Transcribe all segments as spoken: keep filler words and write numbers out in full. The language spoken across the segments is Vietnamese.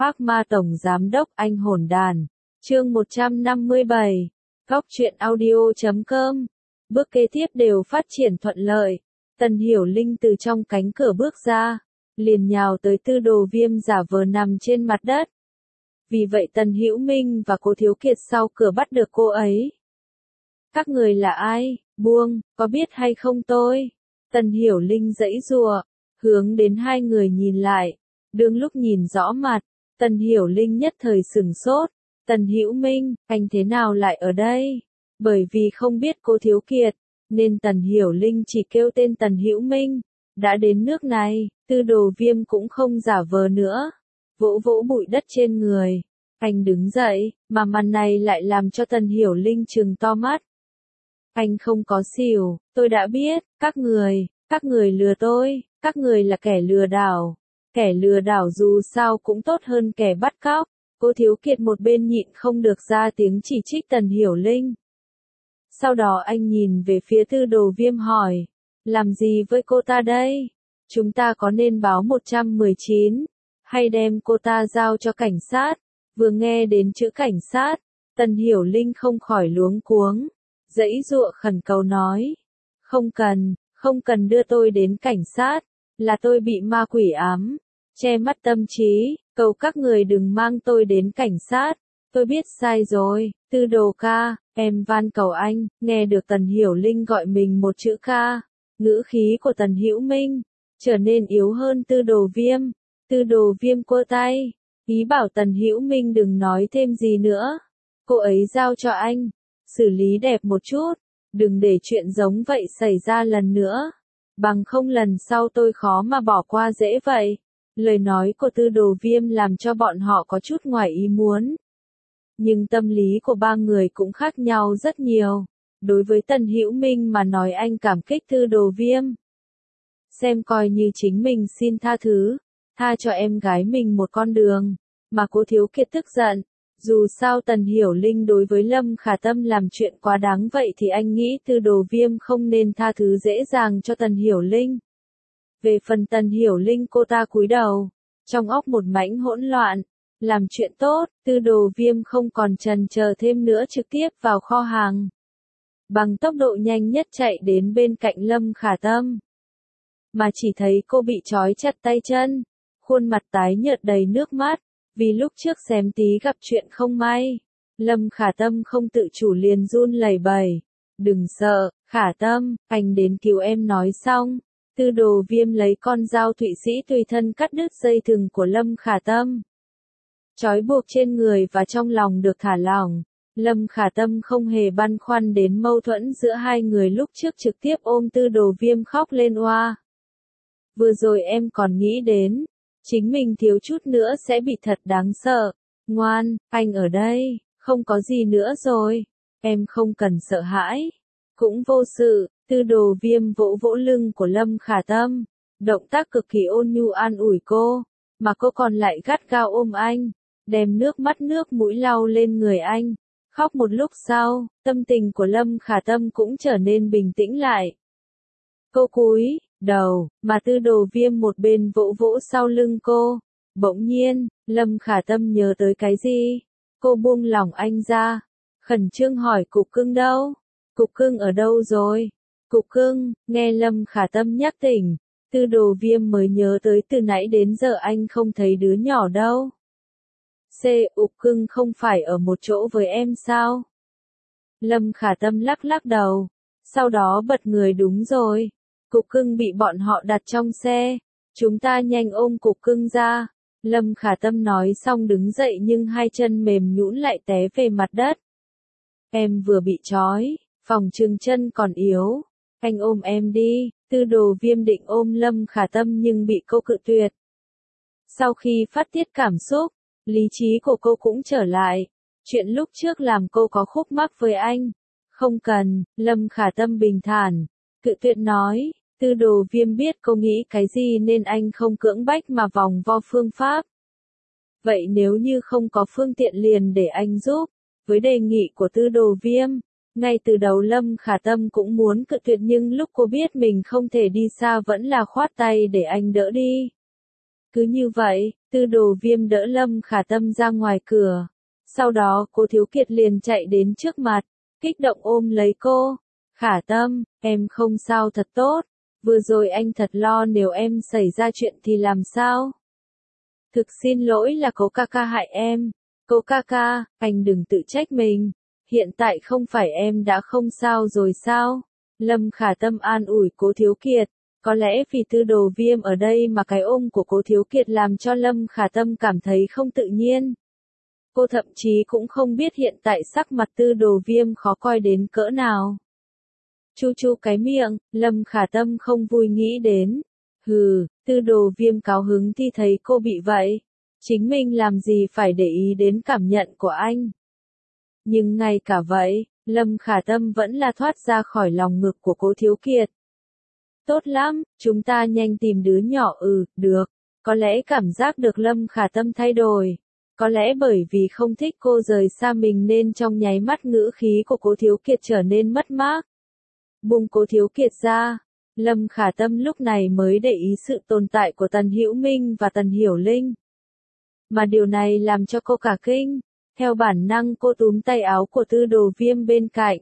Park Ma Tổng Giám đốc Anh Hồn Đàn. Chương một trăm năm mươi bảy. Góc truyện audio chấm com. Bước kế tiếp đều phát triển thuận lợi. Tần Hiểu Linh từ trong cánh cửa bước ra, liền nhào tới Tư Đồ Viêm giả vờ nằm trên mặt đất. Vì vậy Tần Hữu Minh và Cố Thiếu Kiệt sau cửa bắt được cô ấy. Các người là ai? Buông, có biết hay không tôi? Tần Hiểu Linh giãy giụa, hướng đến hai người nhìn lại. Đương lúc nhìn rõ mặt, Tần Hiểu Linh nhất thời sửng sốt. Tần Hữu Minh, anh thế nào lại ở đây? Bởi vì không biết Cố Thiếu Kiệt, nên Tần Hiểu Linh chỉ kêu tên Tần Hữu Minh. Đã đến nước này, Tư Đồ Viêm cũng không giả vờ nữa. Vỗ vỗ bụi đất trên người. Anh đứng dậy, mà màn này lại làm cho Tần Hiểu Linh trừng to mắt. Anh không có xỉu, tôi đã biết, các người, các người lừa tôi, các người là kẻ lừa đảo. Kẻ lừa đảo dù sao cũng tốt hơn kẻ bắt cóc. Cố Thiếu Kiệt một bên nhịn không được ra tiếng chỉ trích Tần Hiểu Linh. Sau đó anh nhìn về phía Tư Đồ Viêm hỏi, làm gì với cô ta đây? Chúng ta có nên báo một trăm mười chín, hay đem cô ta giao cho cảnh sát? Vừa nghe đến chữ cảnh sát, Tần Hiểu Linh không khỏi luống cuống, giãy giụa khẩn cầu nói, không cần, không cần đưa tôi đến cảnh sát, là tôi bị ma quỷ ám, che mắt tâm trí, cầu các người đừng mang tôi đến cảnh sát, tôi biết sai rồi, Tư Đồ ca, em van cầu anh. Nghe được Tần Hiểu Linh gọi mình một chữ ca, ngữ khí của Tần Hữu Minh trở nên yếu hơn Tư Đồ Viêm. Tư Đồ Viêm quơ tay, ý bảo Tần Hữu Minh đừng nói thêm gì nữa. Cô ấy giao cho anh, xử lý đẹp một chút, đừng để chuyện giống vậy xảy ra lần nữa, bằng không lần sau tôi khó mà bỏ qua dễ vậy. Lời nói của Tư Đồ Viêm làm cho bọn họ có chút ngoài ý muốn. Nhưng tâm lý của ba người cũng khác nhau rất nhiều. Đối với Tần Hữu Minh mà nói anh cảm kích Tư Đồ Viêm. Xem coi như chính mình xin tha thứ, tha cho em gái mình một con đường. Mà Cố Thiếu Kiệt tức giận. Dù sao Tần Hiểu Linh đối với Lâm Khả Tâm làm chuyện quá đáng vậy thì anh nghĩ Tư Đồ Viêm không nên tha thứ dễ dàng cho Tần Hiểu Linh. Về phần Tần Hiểu Linh cô ta cúi đầu, trong óc một mảnh hỗn loạn. Làm chuyện tốt, Tư Đồ Viêm không còn chần chờ thêm nữa trực tiếp vào kho hàng. Bằng tốc độ nhanh nhất chạy đến bên cạnh Lâm Khả Tâm. Mà chỉ thấy cô bị trói chặt tay chân, khuôn mặt tái nhợt đầy nước mắt, vì lúc trước xém tí gặp chuyện không may. Lâm Khả Tâm không tự chủ liền run lẩy bẩy. Đừng sợ, Khả Tâm, anh đến cứu em nói xong. Tư Đồ Viêm lấy con dao Thụy Sĩ tùy thân cắt đứt dây thừng của Lâm Khả Tâm. Trói buộc trên người và trong lòng được thả lỏng. Lâm Khả Tâm không hề băn khoăn đến mâu thuẫn giữa hai người lúc trước trực tiếp ôm Tư Đồ Viêm khóc lên oa. Vừa rồi em còn nghĩ đến, chính mình thiếu chút nữa sẽ bị thật đáng sợ. Ngoan, anh ở đây, không có gì nữa rồi. Em không cần sợ hãi. Cũng vô sự. Tư Đồ Viêm vỗ vỗ lưng của Lâm Khả Tâm. Động tác cực kỳ ôn nhu an ủi cô. Mà cô còn lại gắt gao ôm anh. Đem nước mắt nước mũi lau lên người anh. Khóc một lúc sau, tâm tình của Lâm Khả Tâm cũng trở nên bình tĩnh lại. Cô cúi đầu, mà Tư Đồ Viêm một bên vỗ vỗ sau lưng cô. Bỗng nhiên, Lâm Khả Tâm nhớ tới cái gì? Cô buông lỏng anh ra, khẩn trương hỏi Cục Cưng đâu? Cục Cưng ở đâu rồi? Cục Cưng, nghe Lâm Khả Tâm nhắc tỉnh, Tư Đồ Viêm mới nhớ tới từ nãy đến giờ anh không thấy đứa nhỏ đâu. C. Cục Cưng không phải ở một chỗ với em sao? Lâm Khả Tâm lắc lắc đầu, sau đó bật người đúng rồi. Cục Cưng bị bọn họ đặt trong xe, chúng ta nhanh ôm Cục Cưng ra. Lâm Khả Tâm nói xong đứng dậy nhưng hai chân mềm nhũn lại té về mặt đất. Em vừa bị trói, phòng trừng chân còn yếu. Anh ôm em đi. Tư Đồ Viêm định ôm Lâm Khả Tâm nhưng bị cô cự tuyệt. Sau khi phát tiết cảm xúc, lý trí của cô cũng trở lại. Chuyện lúc trước làm cô có khúc mắc với anh. Không cần, Lâm Khả Tâm bình thản, cự tuyệt nói. Tư Đồ Viêm biết cô nghĩ cái gì nên anh không cưỡng bách mà vòng vo phương pháp. Vậy nếu như không có phương tiện liền để anh giúp. Với đề nghị của Tư Đồ Viêm, ngay từ đầu Lâm Khả Tâm cũng muốn cự tuyệt nhưng lúc cô biết mình không thể đi xa vẫn là khoát tay để anh đỡ đi. Cứ như vậy, Tư Đồ Viêm đỡ Lâm Khả Tâm ra ngoài cửa. Sau đó Cố Thiếu Kiệt liền chạy đến trước mặt, kích động ôm lấy cô. Khả Tâm, em không sao thật tốt. Vừa rồi anh thật lo nếu em xảy ra chuyện thì làm sao? Thực xin lỗi là Cố ca ca hại em. Cố ca ca, anh đừng tự trách mình. Hiện tại không phải em đã không sao rồi sao? Lâm Khả Tâm an ủi Cố Thiếu Kiệt. Có lẽ vì Tư Đồ Viêm ở đây mà cái ôm của Cố Thiếu Kiệt làm cho Lâm Khả Tâm cảm thấy không tự nhiên. Cô thậm chí cũng không biết hiện tại sắc mặt Tư Đồ Viêm khó coi đến cỡ nào. Chu chu cái miệng, Lâm Khả Tâm không vui nghĩ đến. Hừ, Tư Đồ Viêm cáu hứng thì thấy cô bị vậy. Chính mình làm gì phải để ý đến cảm nhận của anh. Nhưng ngay cả vậy, Lâm Khả Tâm vẫn là thoát ra khỏi lòng ngực của Cố Thiếu Kiệt. Tốt lắm, chúng ta nhanh tìm đứa nhỏ. Ừ, được. Có lẽ cảm giác được Lâm Khả Tâm thay đổi. Có lẽ bởi vì không thích cô rời xa mình nên trong nháy mắt ngữ khí của Cố Thiếu Kiệt trở nên mất mát. Buông Cố Thiếu Kiệt ra, Lâm Khả Tâm lúc này mới để ý sự tồn tại của Tần Hữu Minh và Tần Hiểu Linh. Mà điều này làm cho cô cả kinh. Theo bản năng cô túm tay áo của Tư Đồ Viêm bên cạnh.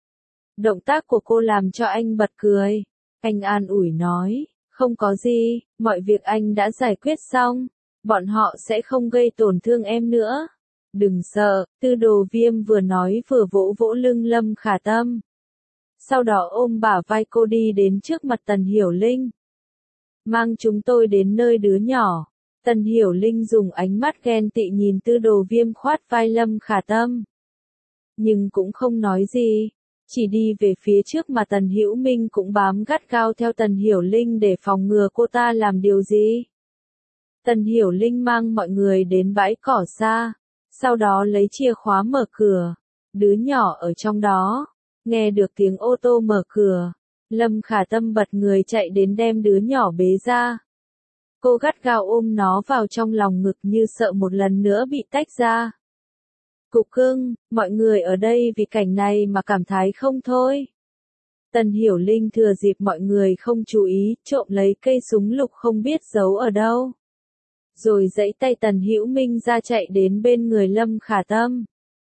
Động tác của cô làm cho anh bật cười. Anh an ủi nói, không có gì, mọi việc anh đã giải quyết xong. Bọn họ sẽ không gây tổn thương em nữa. Đừng sợ, Tư Đồ Viêm vừa nói vừa vỗ vỗ lưng Lâm Khả Tâm. Sau đó ôm bả vai cô đi đến trước mặt Tần Hiểu Linh. Mang chúng tôi đến nơi đứa nhỏ. Tần Hiểu Linh dùng ánh mắt ghen tị nhìn Tư Đồ Viêm khoát vai Lâm Khả Tâm. Nhưng cũng không nói gì. Chỉ đi về phía trước mà Tần Hữu Minh cũng bám gắt gao theo Tần Hiểu Linh để phòng ngừa cô ta làm điều gì. Tần Hiểu Linh mang mọi người đến bãi cỏ xa, sau đó lấy chìa khóa mở cửa. Đứa nhỏ ở trong đó, nghe được tiếng ô tô mở cửa, Lâm Khả Tâm bật người chạy đến đem đứa nhỏ bế ra. Cô gắt gao ôm nó vào trong lòng ngực như sợ một lần nữa bị tách ra. Cục cưng, mọi người ở đây vì cảnh này mà cảm thấy không thôi. Tần Hiểu Linh thừa dịp mọi người không chú ý, trộm lấy cây súng lục không biết giấu ở đâu. Rồi giãy tay Tần Hữu Minh ra chạy đến bên người Lâm Khả Tâm.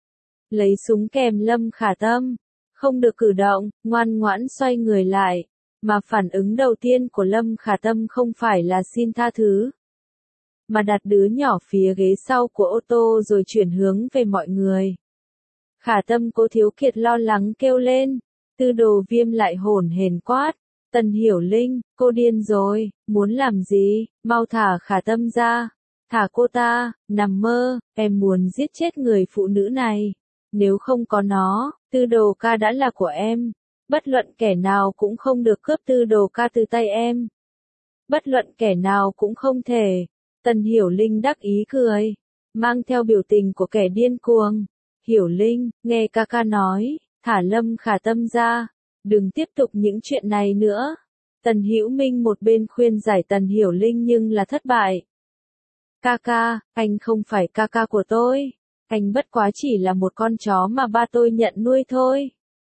Lấy súng kèm Lâm Khả Tâm. Không được cử động, ngoan ngoãn xoay người lại. Mà phản ứng đầu tiên của Lâm Khả Tâm không phải là xin tha thứ. Mà đặt đứa nhỏ phía ghế sau của ô tô rồi chuyển hướng về mọi người. Khả Tâm Cố Thiếu Kiệt lo lắng kêu lên. Tư Đồ Viêm lại hổn hển quát. Tần Hiểu Linh, cô điên rồi, muốn làm gì, mau thả Khả Tâm ra. Thả cô ta, nằm mơ, em muốn giết chết người phụ nữ này. Nếu không có nó, Tư Đồ ca đã là của em. Bất luận kẻ nào cũng không được cướp Tư Đồ ca từ tay em. Bất luận kẻ nào cũng không thể. Tần Hiểu Linh đắc ý cười, mang theo biểu tình của kẻ điên cuồng. Hiểu Linh, nghe ca ca nói, thả Lâm Khả Tâm ra. Đừng tiếp tục những chuyện này nữa. Tần Hữu Minh một bên khuyên giải Tần Hiểu Linh nhưng là thất bại. Ca ca, anh không phải ca ca của tôi. Anh bất quá chỉ là một con chó mà ba tôi nhận nuôi thôi.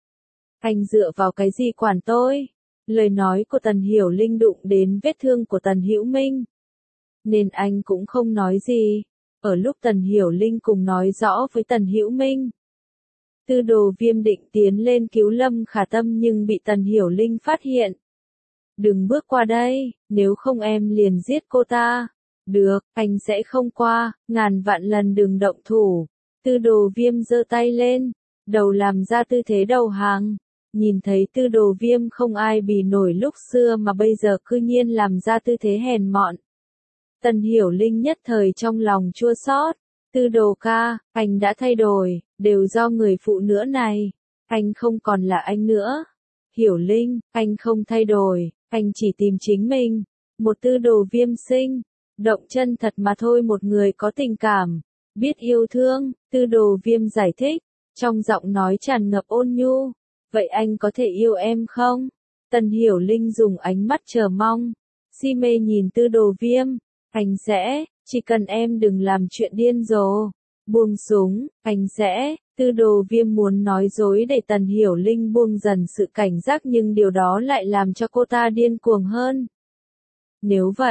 Anh dựa vào cái gì quản tôi? Lời nói của Tần Hiểu Linh đụng đến vết thương của Tần Hữu Minh. Nên anh cũng không nói gì. Ở lúc Tần Hiểu Linh cùng nói rõ với Tần Hữu Minh. Tư Đồ Viêm định tiến lên cứu Lâm Khả Tâm nhưng bị Tần Hiểu Linh phát hiện. Đừng bước qua đây, nếu không em liền giết cô ta. Được, anh sẽ không qua, ngàn vạn lần đừng động thủ. Tư Đồ Viêm giơ tay lên, đầu làm ra tư thế đầu hàng. Nhìn thấy Tư Đồ Viêm không ai bì nổi lúc xưa mà bây giờ cư nhiên làm ra tư thế hèn mọn. Tần Hiểu Linh nhất thời trong lòng chua xót. Tư Đồ ca, anh đã thay đổi, đều do người phụ nữ này. Anh không còn là anh nữa. Hiểu Linh, anh không thay đổi, anh chỉ tìm chính mình. Một Tư Đồ Viêm sinh, động chân thật mà thôi, một người có tình cảm, biết yêu thương. Tư Đồ Viêm giải thích, trong giọng nói tràn ngập ôn nhu. Vậy anh có thể yêu em không? Tần Hiểu Linh dùng ánh mắt chờ mong, si mê nhìn Tư Đồ Viêm. Anh sẽ, chỉ cần em đừng làm chuyện điên rồ. Buông súng, anh sẽ. Tư Đồ Viêm muốn nói dối để Tần Hiểu Linh buông dần sự cảnh giác nhưng điều đó lại làm cho cô ta điên cuồng hơn. Nếu vậy,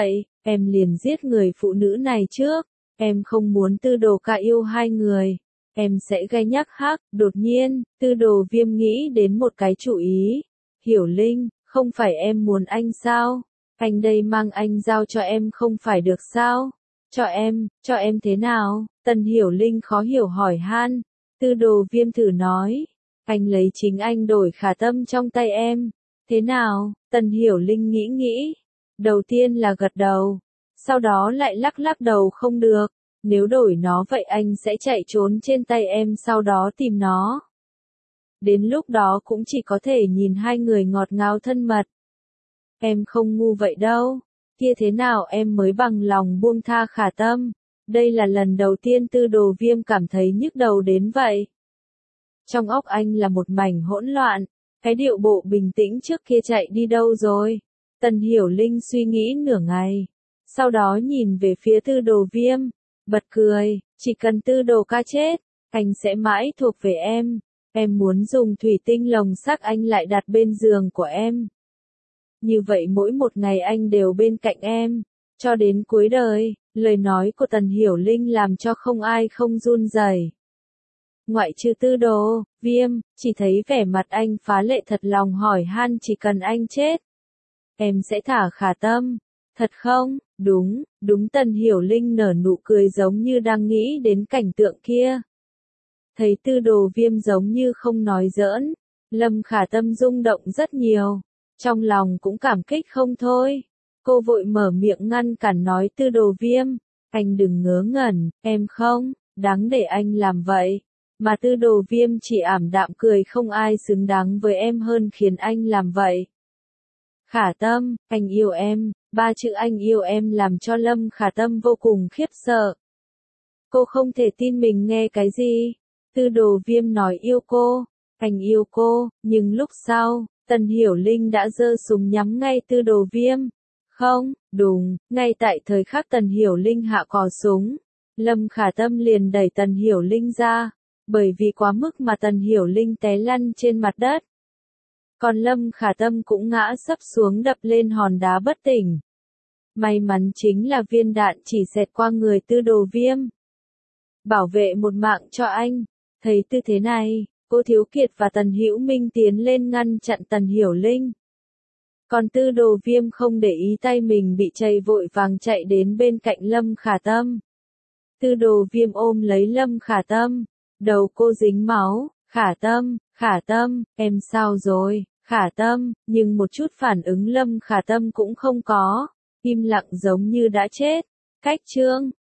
em liền giết người phụ nữ này trước, em không muốn Tư Đồ ca yêu hai người, em sẽ gay nhắc hắc, đột nhiên, Tư Đồ Viêm nghĩ đến một cái chủ ý, Hiểu Linh, không phải em muốn anh sao, anh đây mang anh giao cho em không phải được sao, cho em, cho em thế nào, Tần Hiểu Linh khó hiểu hỏi han, Tư Đồ Viêm thử nói, anh lấy chính anh đổi Khả Tâm trong tay em, thế nào, Tần Hiểu Linh nghĩ nghĩ, đầu tiên là gật đầu, sau đó lại lắc lắc đầu không được, nếu đổi nó vậy anh sẽ chạy trốn trên tay em sau đó tìm nó. Đến lúc đó cũng chỉ có thể nhìn hai người ngọt ngào thân mật. Em không ngu vậy đâu, kia thế nào em mới bằng lòng buông tha Khả Tâm, đây là lần đầu tiên Tư Đồ Viêm cảm thấy nhức đầu đến vậy. Trong óc anh là một mảnh hỗn loạn, cái điệu bộ bình tĩnh trước kia chạy đi đâu rồi? Tần Hiểu Linh suy nghĩ nửa ngày, sau đó nhìn về phía Tư Đồ Viêm, bật cười, chỉ cần Tư Đồ ca chết, anh sẽ mãi thuộc về em, em muốn dùng thủy tinh lồng sắt anh lại đặt bên giường của em. Như vậy mỗi một ngày anh đều bên cạnh em, cho đến cuối đời, lời nói của Tần Hiểu Linh làm cho không ai không run rẩy. Ngoại trừ Tư Đồ Viêm, chỉ thấy vẻ mặt anh phá lệ thật lòng hỏi han chỉ cần anh chết, em sẽ thả Khả Tâm, thật không? Đúng, đúng Tần Hiểu Linh nở nụ cười giống như đang nghĩ đến cảnh tượng kia. Thấy Tư Đồ Viêm giống như không nói giỡn, Lâm Khả Tâm rung động rất nhiều, trong lòng cũng cảm kích không thôi. Cô vội mở miệng ngăn cản nói Tư Đồ Viêm, anh đừng ngớ ngẩn, em không, đáng để anh làm vậy. Mà Tư Đồ Viêm chỉ ảm đạm cười không ai xứng đáng với em hơn khiến anh làm vậy. Khả Tâm, anh yêu em, ba chữ anh yêu em làm cho Lâm Khả Tâm vô cùng khiếp sợ. Cô không thể tin mình nghe cái gì. Tư Đồ Viêm nói yêu cô, anh yêu cô, nhưng lúc sau, Tần Hiểu Linh đã giơ súng nhắm ngay Tư Đồ Viêm. Không, đúng, ngay tại thời khắc Tần Hiểu Linh hạ cò súng, Lâm Khả Tâm liền đẩy Tần Hiểu Linh ra, bởi vì quá mức mà Tần Hiểu Linh té lăn trên mặt đất. Còn Lâm Khả Tâm cũng ngã sấp xuống đập lên hòn đá bất tỉnh. May mắn chính là viên đạn chỉ xẹt qua người Tư Đồ Viêm. Bảo vệ một mạng cho anh. Thấy tư thế này, cô Thiếu Kiệt và Tần Hữu Minh tiến lên ngăn chặn Tần Hiểu Linh. Còn Tư Đồ Viêm không để ý tay mình bị chảy vội vàng chạy đến bên cạnh Lâm Khả Tâm. Tư Đồ Viêm ôm lấy Lâm Khả Tâm, đầu cô dính máu, Khả Tâm, Khả Tâm, em sao rồi, Khả Tâm, nhưng một chút phản ứng Lâm Khả Tâm cũng không có, im lặng giống như đã chết. Cách chương